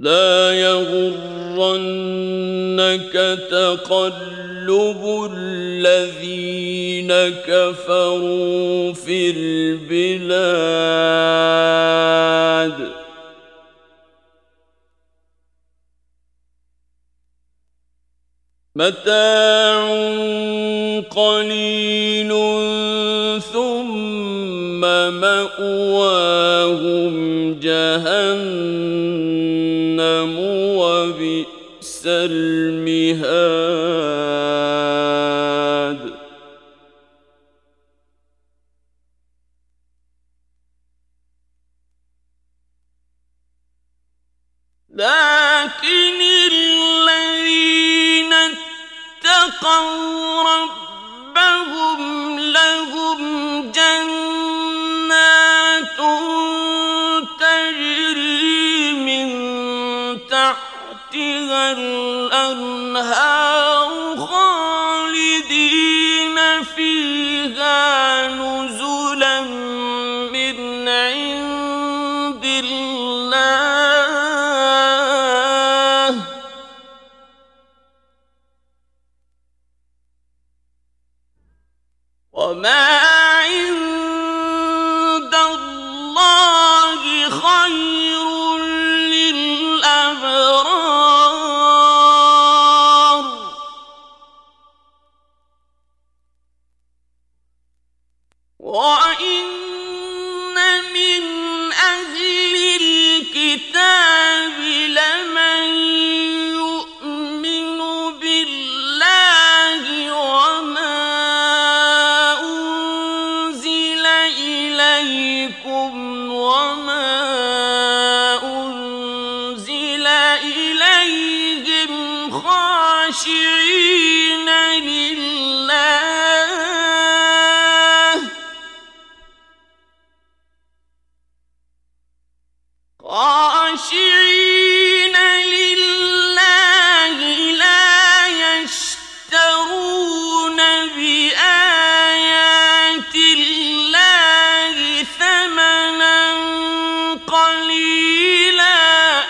لا يغرنك تقلب الذين كفروا في البلاد متاع قليل ثم مأواهم جهنم وبئس المهاد لكن الذين اتقوا ربهم لهم جنات تجري من تحتها الأنهار خالدين فيها نزلا من عند الله وما عند الله خير للأبرار وإن من أهل الكتاب لمن يؤمن بالله وما أنزل إليكم وما أنزل إليهم خاشعين لله لا يشترون بآيات الله ثمنا قليلا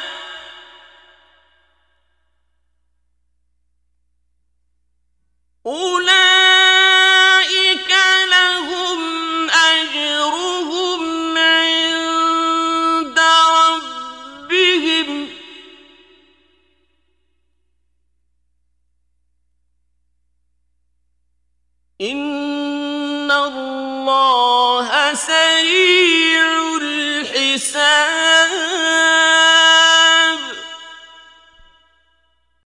أولئك لهم أجرهم عند ربهم إن الله سريع